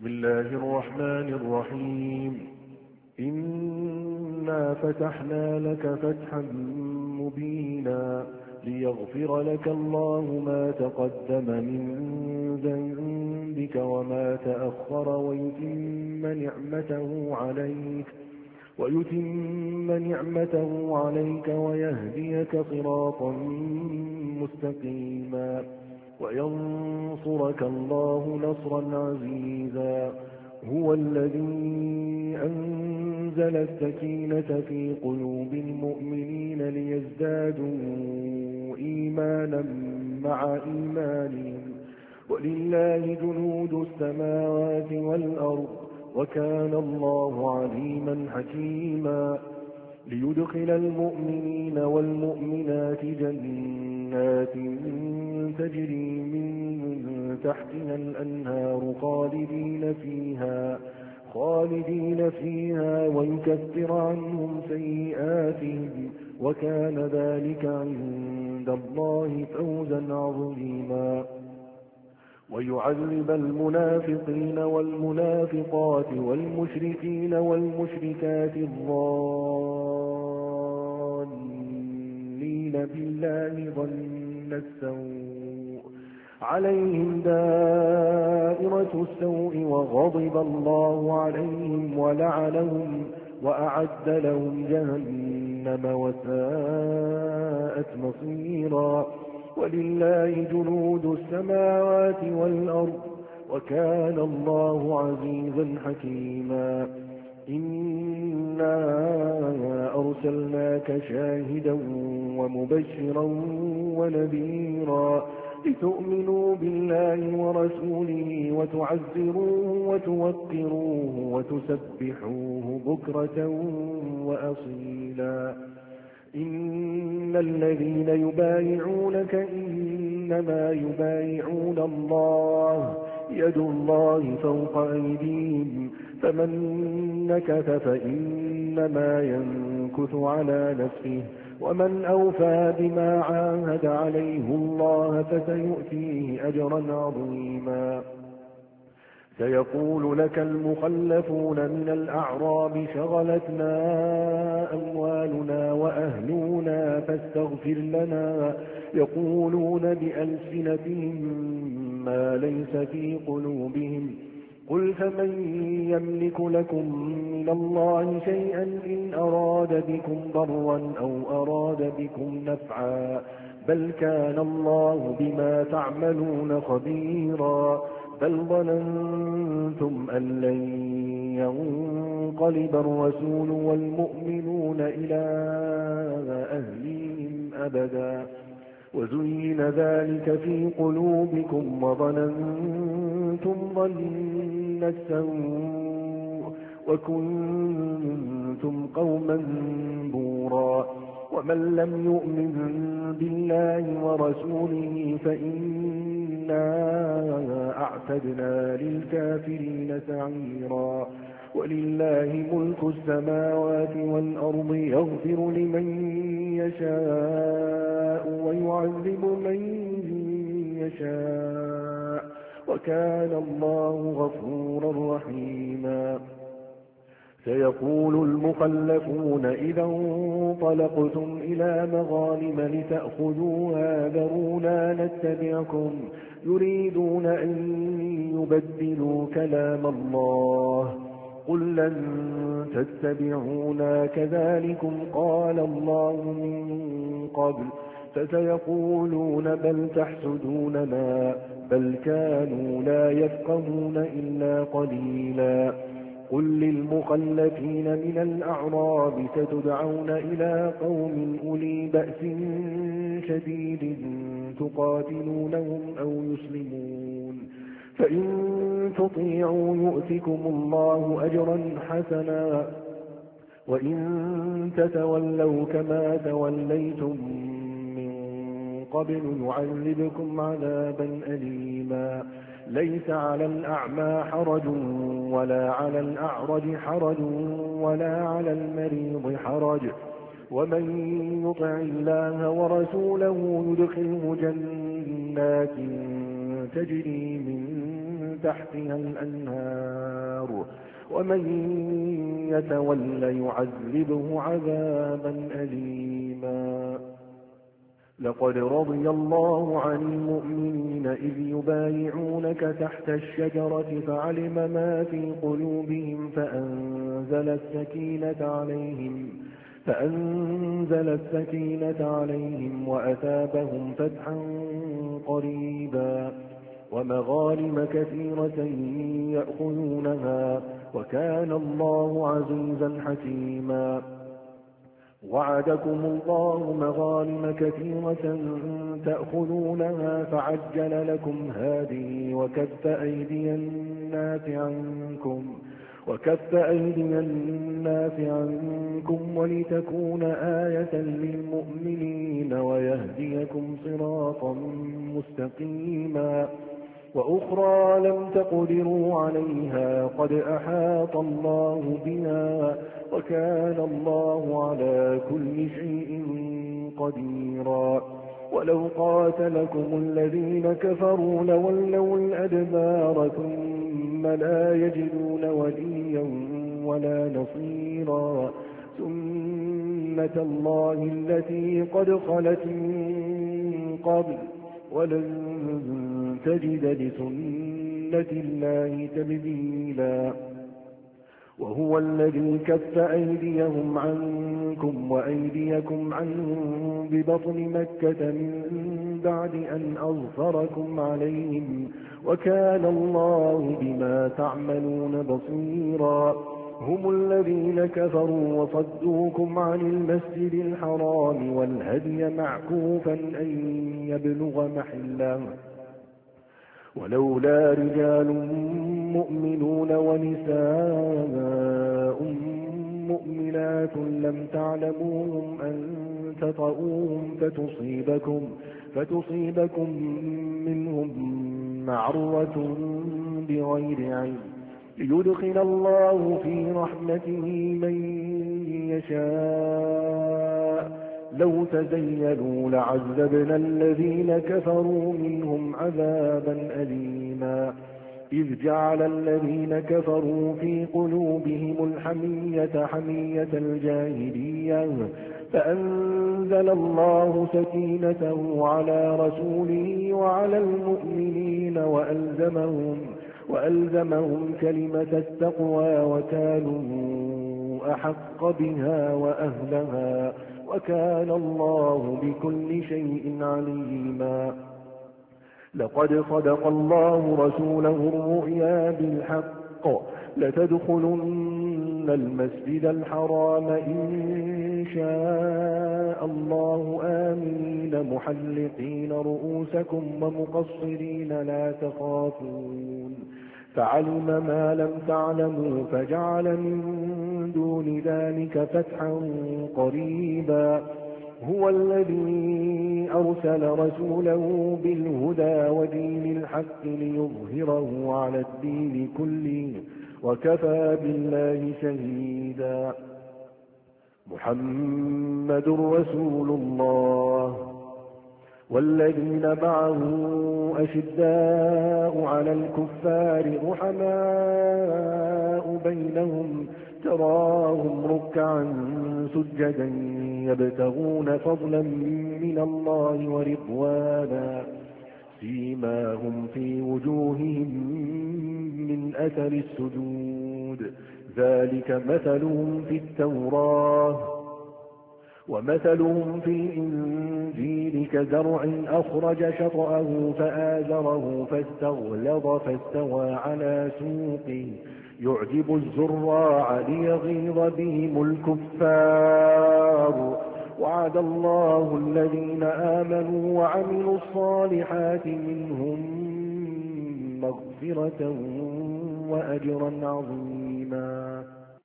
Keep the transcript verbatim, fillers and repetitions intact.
بسم الله الرحمن الرحيم إنا فتحنا لك فتحا مبينا ليغفر لك الله ما تقدم من ذنبك وما تأخر ويتم نعمته عليك ويتم نعمته عليك ويهديك صراطا مستقيما وينصرك الله نصرا عزيزا. هو الذي أنزل السكينة في قلوب المؤمنين ليزدادوا إيمانا مع إيمانهم ولله جنود السماوات والأرض وكان الله عليما حكيما. ليدخل المؤمنين والمؤمنات جنات تجري من تحتها الأنهار خالدين فيها خالدين فيها ويكفر عنهم سيئاتهم وكان ذلك عند الله فوزا عظيما. ويعذب المنافقين والمنافقات والمشركين والمشركات الظانين بالله ظن السوء عليهم دائرة السوء وغضب الله عليهم ولعنهم وأعد لهم جهنم وساءت مصيرا. ولله جنود السماوات والأرض وكان الله عزيزا حكيما. إنا أرسلناك شاهدا ومبشرا ونذيرا لتؤمنوا بالله ورسوله وتعزروه وتوقروه وتسبحوه بكرة وأصيلا. إن الذين يبايعونك إنما يبايعون الله يد الله فوق أيديهم فمن نكث فإنما ينكث على نفسه ومن أوفى بما عاهد عليه الله فسيؤتيه أجرا عظيما. سيقول لك المخلفون من الأعراب شغلتنا أموالنا وأهلنا فاستغفر لنا يقولون بألسنتهم ما ليس في قلوبهم قل فمن يملك لكم من الله شيئا إن أراد بكم ضرا أو أراد بكم نفعا بل كان الله بما تعملون خبيرا. بل ظننتم أن لن ينقلب الرسول والمؤمنون إلى أهليهم أبدا وزين ذلك في قلوبكم وظننتم ظن السوء وكنتم قوما بورا. ومن لم يؤمن بالله ورسوله فإنا أعتدنا للكافرين سعيرا. ولله ملك السماوات والأرض يغفر لمن يشاء ويعذب من يشاء وكان الله غفورا رحيما. سيقول المخلفون إذا انطلقتم إلى مغانم لتأخذوها ذرونا نتبعكم يريدون أن يبدلوا كلام الله قل لن تتبعونا كذلكم قال الله من قبل فسيقولون بل تحسدوننا بل كانوا لا يفقهون إلا قليلا. قل للمخلفين من الأعراب ستدعون إلى قوم أولي بأس شديد تقاتلونهم أو يسلمون فإن تطيعوا يؤتكم الله أجرا حسنا وإن تتولوا كما توليتم من قبل يعذبكم عذابا أليما. ليس على الأعمى حرج ولا على الأعرج حرج ولا على المريض حرج ومن يطع الله ورسوله يدخله جنات تجري من تحتها الأنهار ومن يتول يعذبه عذابا أليما. لقد رضي الله عن المؤمنين إذ يبايعونك تحت الشجرة فعلم ما في قلوبهم فأنزل السكينة عليهم فأنزل السكينة عليهم وأثابهم فتحا قريبا ومغانم كثيرة يأخذونها وكان الله عزيزا حكيما. وعدكم الله مغانم كثيرة تأخذونها فعجل لكم هذه وكف أيدي الناس عنكم وكف أيدي الناس عنكم ولتكون آية للمؤمنين ويهديكم صراطا مستقيما. وأخرى لم تقدروا عليها قد أحاط الله بها وكان الله على كل شيء قديرا. ولو قاتلكم الذين كفروا لولوا الأدبار ثم لا يجدون وليا ولا نصيرا. سنة الله التي قد خلت من قبل ولن تجد لسنة الله تبديلا. وهو الذي كف أيديهم عنكم وأيديكم عنهم ببطن مكة من بعد أن أظفركم عليهم وكان الله بما تعملون بصيرا. هم الذين كفروا وصدوكم عن المسجد الحرام والهدي معكوفا أن يبلغ محله ولولا رجال مؤمنون ونساء مؤمنات لم تعلموهم أن تطؤوهم فتصيبكم, فتصيبكم منهم معرة بغير علم ليدخل الله في رحمته من يشاء. لو تزيلوا لعذبنا الذين كفروا منهم عذابا أليما. إذ جعل الذين كفروا في قلوبهم الحمية حمية الجاهلية فأنزل الله سكينته على رسوله وعلى المؤمنين وألزمهم, وألزمهم كلمة التقوى وكانوا أحق بها وأهلها وكان الله بكل شيء عليما. لقد صدق الله رسوله الرؤيا بالحق لتدخلن المسجد الحرام إن شاء الله آمين محلقين رؤوسكم ومقصرين لا تخافون فعلم ما لم تعلموا فجعل من دون ذلك فتحا قريبا. هو الذي أرسل رسوله بالهدى ودين الحق ليظهره على الدين كله وكفى بالله شهيدا. محمد رسول الله والذين معه أشداء على الكفار رحماء بينهم تراهم ركعا سجدا يبتغون فضلا من الله ورضوانا سيماهم في وجوههم من أثر السجود ذلك مثلهم في التوراة ومثلهم في الإنجيل كزرع أخرج شطأه فآزره فاستغلظ فاستوى على سوقه يعجب الزراع ليغيظ بهم الكفار. وعد الله الذين آمنوا وعملوا الصالحات منهم مغفرة وأجرا عظيما.